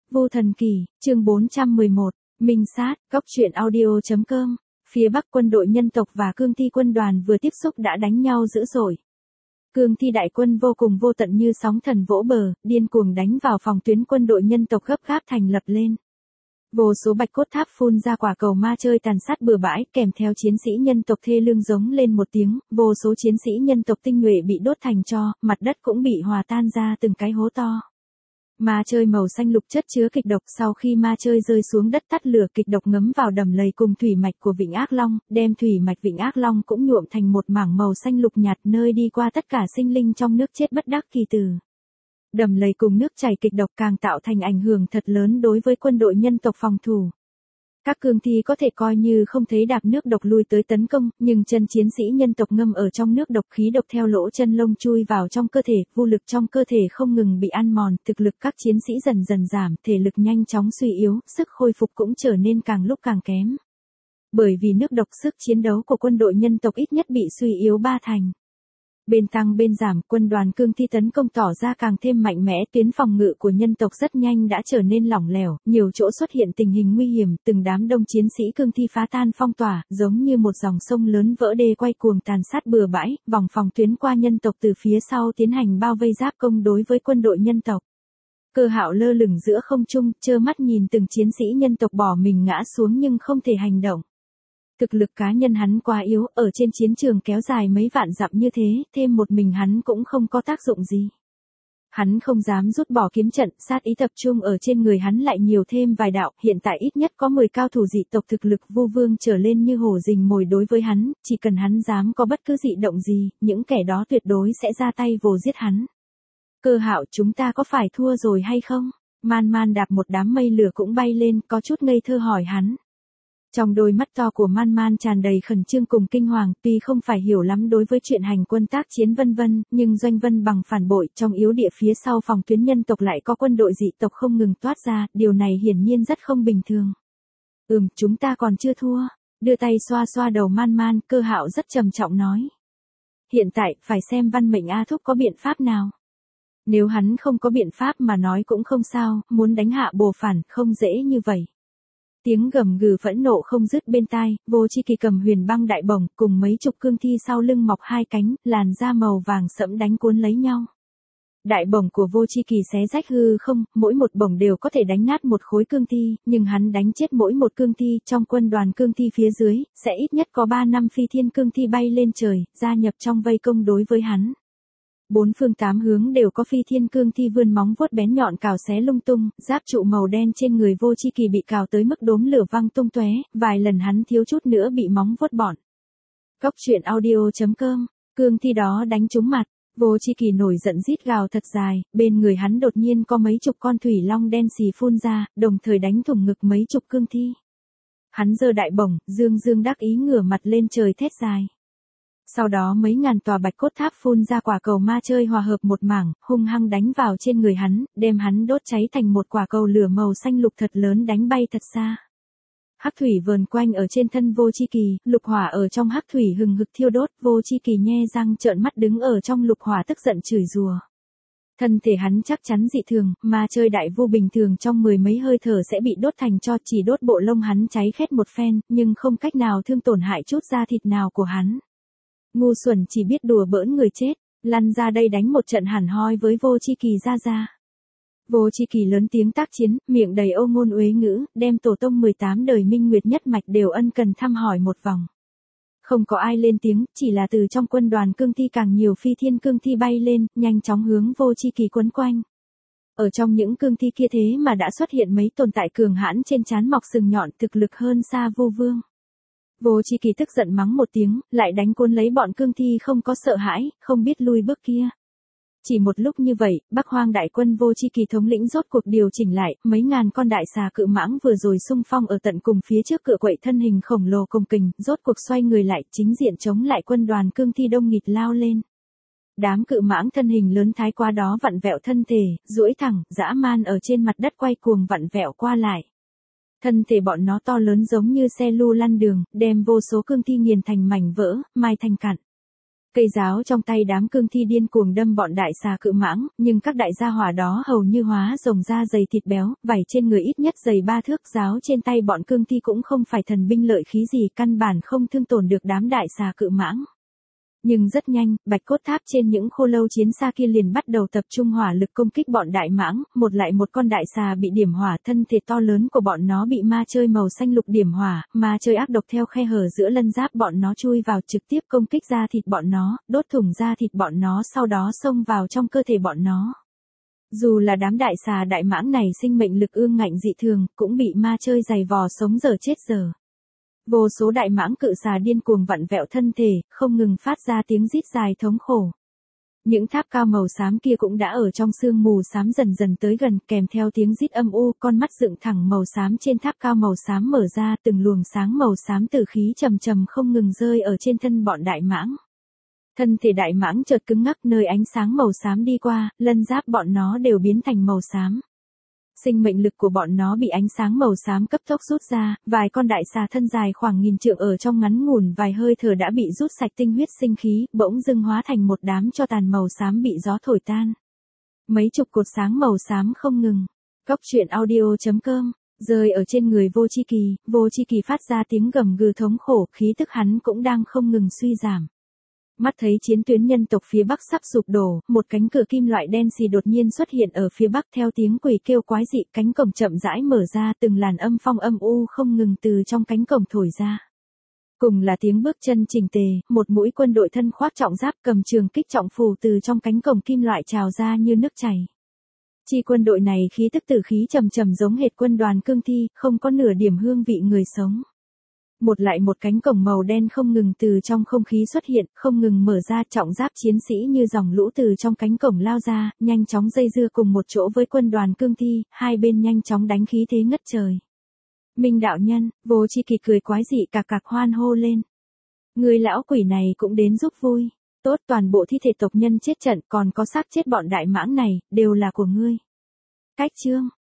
Vô Thần Kỳ, chương 411, Minh Sát, Góc truyện audio.com. Phía Bắc quân đội nhân tộc và cương thi quân đoàn vừa tiếp xúc đã đánh nhau dữ dội. Cương thi đại quân vô cùng vô tận như sóng thần vỗ bờ, điên cuồng đánh vào phòng tuyến quân đội nhân tộc gấp gáp thành lập lên. Vô số bạch cốt tháp phun ra quả cầu ma chơi tàn sát bừa bãi, kèm theo chiến sĩ nhân tộc thê lương giống lên một tiếng, vô số chiến sĩ nhân tộc tinh nhuệ bị đốt thành tro, mặt đất cũng bị hòa tan ra từng cái hố to. Ma chơi màu xanh lục chất chứa kịch độc, sau khi ma chơi rơi xuống đất tắt lửa, kịch độc ngấm vào đầm lầy cùng thủy mạch của Vịnh Ác Long, đem thủy mạch Vịnh Ác Long cũng nhuộm thành một mảng màu xanh lục nhạt, nơi đi qua tất cả sinh linh trong nước chết bất đắc kỳ tử. Đầm lầy cùng nước chảy kịch độc càng tạo thành ảnh hưởng thật lớn đối với quân đội nhân tộc phòng thủ. Các cương thi có thể coi như không thấy đạp nước độc lui tới tấn công, nhưng chân chiến sĩ nhân tộc ngâm ở trong nước độc, khí độc theo lỗ chân lông chui vào trong cơ thể, vô lực trong cơ thể không ngừng bị ăn mòn, thực lực các chiến sĩ dần dần giảm, thể lực nhanh chóng suy yếu, sức khôi phục cũng trở nên càng lúc càng kém. Bởi vì nước độc, sức chiến đấu của quân đội nhân tộc ít nhất bị suy yếu 3 thành. Bên tăng bên giảm, quân đoàn cương thi tấn công tỏ ra càng thêm mạnh mẽ, tuyến phòng ngự của nhân tộc rất nhanh đã trở nên lỏng lẻo, nhiều chỗ xuất hiện tình hình nguy hiểm, từng đám đông chiến sĩ cương thi phá tan phong tỏa, giống như một dòng sông lớn vỡ đê quay cuồng tàn sát bừa bãi, vòng phòng tuyến qua nhân tộc từ phía sau tiến hành bao vây giáp công đối với quân đội nhân tộc. Cơ Hạo lơ lửng giữa không trung, trơ mắt nhìn từng chiến sĩ nhân tộc bỏ mình ngã xuống nhưng không thể hành động. Thực lực cá nhân hắn quá yếu, ở trên chiến trường kéo dài mấy vạn dặm như thế, thêm một mình hắn cũng không có tác dụng gì. Hắn không dám rút bỏ kiếm trận, sát ý tập trung ở trên người hắn lại nhiều thêm vài đạo, hiện tại ít nhất có 10 cao thủ dị tộc thực lực vu vương trở lên như hổ rình mồi đối với hắn, chỉ cần hắn dám có bất cứ dị động gì, những kẻ đó tuyệt đối sẽ ra tay vồ giết hắn. Cơ Hạo, chúng ta có phải thua rồi hay không? Man Man đạp một đám mây lửa cũng bay lên, có chút ngây thơ hỏi hắn. Trong đôi mắt to của Man Man tràn đầy khẩn trương cùng kinh hoàng, tuy không phải hiểu lắm đối với chuyện hành quân tác chiến vân vân, nhưng Doanh Vân bằng phản bội, trong yếu địa phía sau phòng tuyến nhân tộc lại có quân đội dị tộc không ngừng toát ra, điều này hiển nhiên rất không bình thường. Chúng ta còn chưa thua. Đưa tay xoa xoa đầu Man Man, Cơ Hạo rất trầm trọng nói. Hiện tại, phải xem Văn Mệnh A Thúc có biện pháp nào. Nếu hắn không có biện pháp mà nói cũng không sao, muốn đánh hạ Bồ Phản, không dễ như vậy. Tiếng gầm gừ phẫn nộ không dứt bên tai, Vô Chi Kỳ cầm huyền băng đại bổng, cùng mấy chục cương thi sau lưng mọc hai cánh, làn da màu vàng sẫm đánh cuốn lấy nhau. Đại bổng của Vô Chi Kỳ xé rách hư không, mỗi một bổng đều có thể đánh nát một khối cương thi, nhưng hắn đánh chết mỗi một cương thi, trong quân đoàn cương thi phía dưới, sẽ ít nhất có 3 năm phi thiên cương thi bay lên trời, gia nhập trong vây công đối với hắn. 4 phương 8 hướng đều có phi thiên cương thi vươn móng vuốt bén nhọn cào xé lung tung, giáp trụ màu đen trên người Vô Chi Kỳ bị cào tới mức đốm lửa văng tung tóe, vài lần hắn thiếu chút nữa bị móng vuốt bỏng. Góc truyện audio.com, cương thi đó đánh trúng mặt, Vô Chi Kỳ nổi giận rít gào thật dài, bên người hắn đột nhiên có mấy chục con thủy long đen xì phun ra, đồng thời đánh thủng ngực mấy chục cương thi. Hắn giơ đại bổng, dương đắc ý ngửa mặt lên trời thét dài. Sau đó mấy ngàn tòa bạch cốt tháp phun ra quả cầu ma chơi hòa hợp một mảng, hung hăng đánh vào trên người hắn, đem hắn đốt cháy thành một quả cầu lửa màu xanh lục thật lớn đánh bay thật xa. Hắc thủy vờn quanh ở trên thân Vô Chi Kỳ, lục hỏa ở trong hắc thủy hừng hực thiêu đốt, Vô Chi Kỳ nhe răng trợn mắt đứng ở trong lục hỏa tức giận chửi rủa. Thân thể hắn chắc chắn dị thường, ma chơi đại vu bình thường trong 10 mấy hơi thở sẽ bị đốt thành tro, chỉ đốt bộ lông hắn cháy khét một phen, nhưng không cách nào thương tổn hại chút da thịt nào của hắn. Ngu xuẩn chỉ biết đùa bỡn người chết, lăn ra đây đánh một trận hẳn hoi với Vô Chi Kỳ ra. Vô Chi Kỳ lớn tiếng tác chiến, miệng đầy ô ngôn uế ngữ, đem tổ tông 18 đời Minh Nguyệt nhất mạch đều ân cần thăm hỏi một vòng. Không có ai lên tiếng, chỉ là từ trong quân đoàn cương thi càng nhiều phi thiên cương thi bay lên, nhanh chóng hướng Vô Chi Kỳ quấn quanh. Ở trong những cương thi kia thế mà đã xuất hiện mấy tồn tại cường hãn trên trán mọc sừng nhọn, thực lực hơn xa Vô Vương. Vô Chi Kỳ tức giận mắng một tiếng, lại đánh cuốn lấy bọn cương thi không có sợ hãi, không biết lui bước kia. Chỉ một lúc như vậy, Bắc Hoang đại quân Vô Chi Kỳ thống lĩnh rốt cuộc điều chỉnh lại, mấy ngàn con đại xà cự mãng vừa rồi xung phong ở tận cùng phía trước cựa quậy thân hình khổng lồ cồng kềnh, rốt cuộc xoay người lại, chính diện chống lại quân đoàn cương thi đông nghịt lao lên. Đám cự mãng thân hình lớn thái quá đó vặn vẹo thân thể, duỗi thẳng, dã man ở trên mặt đất quay cuồng vặn vẹo qua lại. Thân thể bọn nó to lớn giống như xe lu lăn đường, đem vô số cương thi nghiền thành mảnh vỡ, mai thành cặn. Cây giáo trong tay đám cương thi điên cuồng đâm bọn đại xà cự mãng, nhưng các đại gia hỏa đó hầu như hóa rồng da dày thịt béo, vảy trên người ít nhất dày 3 thước, giáo trên tay bọn cương thi cũng không phải thần binh lợi khí gì, căn bản không thương tổn được đám đại xà cự mãng. Nhưng rất nhanh, bạch cốt tháp trên những khô lâu chiến xa kia liền bắt đầu tập trung hỏa lực công kích bọn đại mãng, một lại một con đại xà bị điểm hỏa, thân thể to lớn của bọn nó bị ma chơi màu xanh lục điểm hỏa, ma chơi ác độc theo khe hở giữa lân giáp bọn nó chui vào trực tiếp công kích da thịt bọn nó, đốt thủng da thịt bọn nó, sau đó xông vào trong cơ thể bọn nó. Dù là đám đại xà đại mãng này sinh mệnh lực ương ngạnh dị thường, cũng bị ma chơi giày vò sống dở chết dở. Vô số đại mãng cự xà điên cuồng vặn vẹo thân thể, không ngừng phát ra tiếng rít dài thống khổ. Những tháp cao màu xám kia cũng đã ở trong sương mù xám dần dần tới gần, kèm theo tiếng rít âm u, con mắt dựng thẳng màu xám trên tháp cao màu xám mở ra, từng luồng sáng màu xám tử khí trầm trầm không ngừng rơi ở trên thân bọn đại mãng. Thân thể đại mãng chợt cứng ngắc, nơi ánh sáng màu xám đi qua, lân giáp bọn nó đều biến thành màu xám. Sinh mệnh lực của bọn nó bị ánh sáng màu xám cấp tốc rút ra, vài con đại xà thân dài khoảng 1000 trượng ở trong ngắn ngủn vài hơi thở đã bị rút sạch tinh huyết sinh khí, bỗng dưng hóa thành một đám tro tàn màu xám bị gió thổi tan. Mấy chục cột sáng màu xám không ngừng. Cóc truyện audio.com rơi ở trên người Vô Chi Kỳ phát ra tiếng gầm gừ thống khổ, khí tức hắn cũng đang không ngừng suy giảm. Mắt thấy chiến tuyến nhân tộc phía bắc sắp sụp đổ, một cánh cửa kim loại đen xì đột nhiên xuất hiện ở phía bắc, theo tiếng quỷ kêu quái dị, cánh cổng chậm rãi mở ra, từng làn âm phong âm u không ngừng từ trong cánh cổng thổi ra. Cùng là tiếng bước chân chỉnh tề, một mũi quân đội thân khoác trọng giáp cầm trường kích trọng phù từ trong cánh cổng kim loại trào ra như nước chảy. Chi quân đội này khí tức tử khí trầm trầm giống hệt quân đoàn cương thi, không có nửa điểm hương vị người sống. Một lại một cánh cổng màu đen không ngừng từ trong không khí xuất hiện, không ngừng mở ra, trọng giáp chiến sĩ như dòng lũ từ trong cánh cổng lao ra, nhanh chóng dây dưa cùng một chỗ với quân đoàn cương thi, hai bên nhanh chóng đánh khí thế ngất trời. Minh đạo nhân, Vô Chi Kỳ cười quái dị cạc cạc hoan hô lên. Người lão quỷ này cũng đến giúp vui. Tốt, toàn bộ thi thể tộc nhân chết trận, còn có xác chết bọn đại mãng này, đều là của ngươi. Cách chương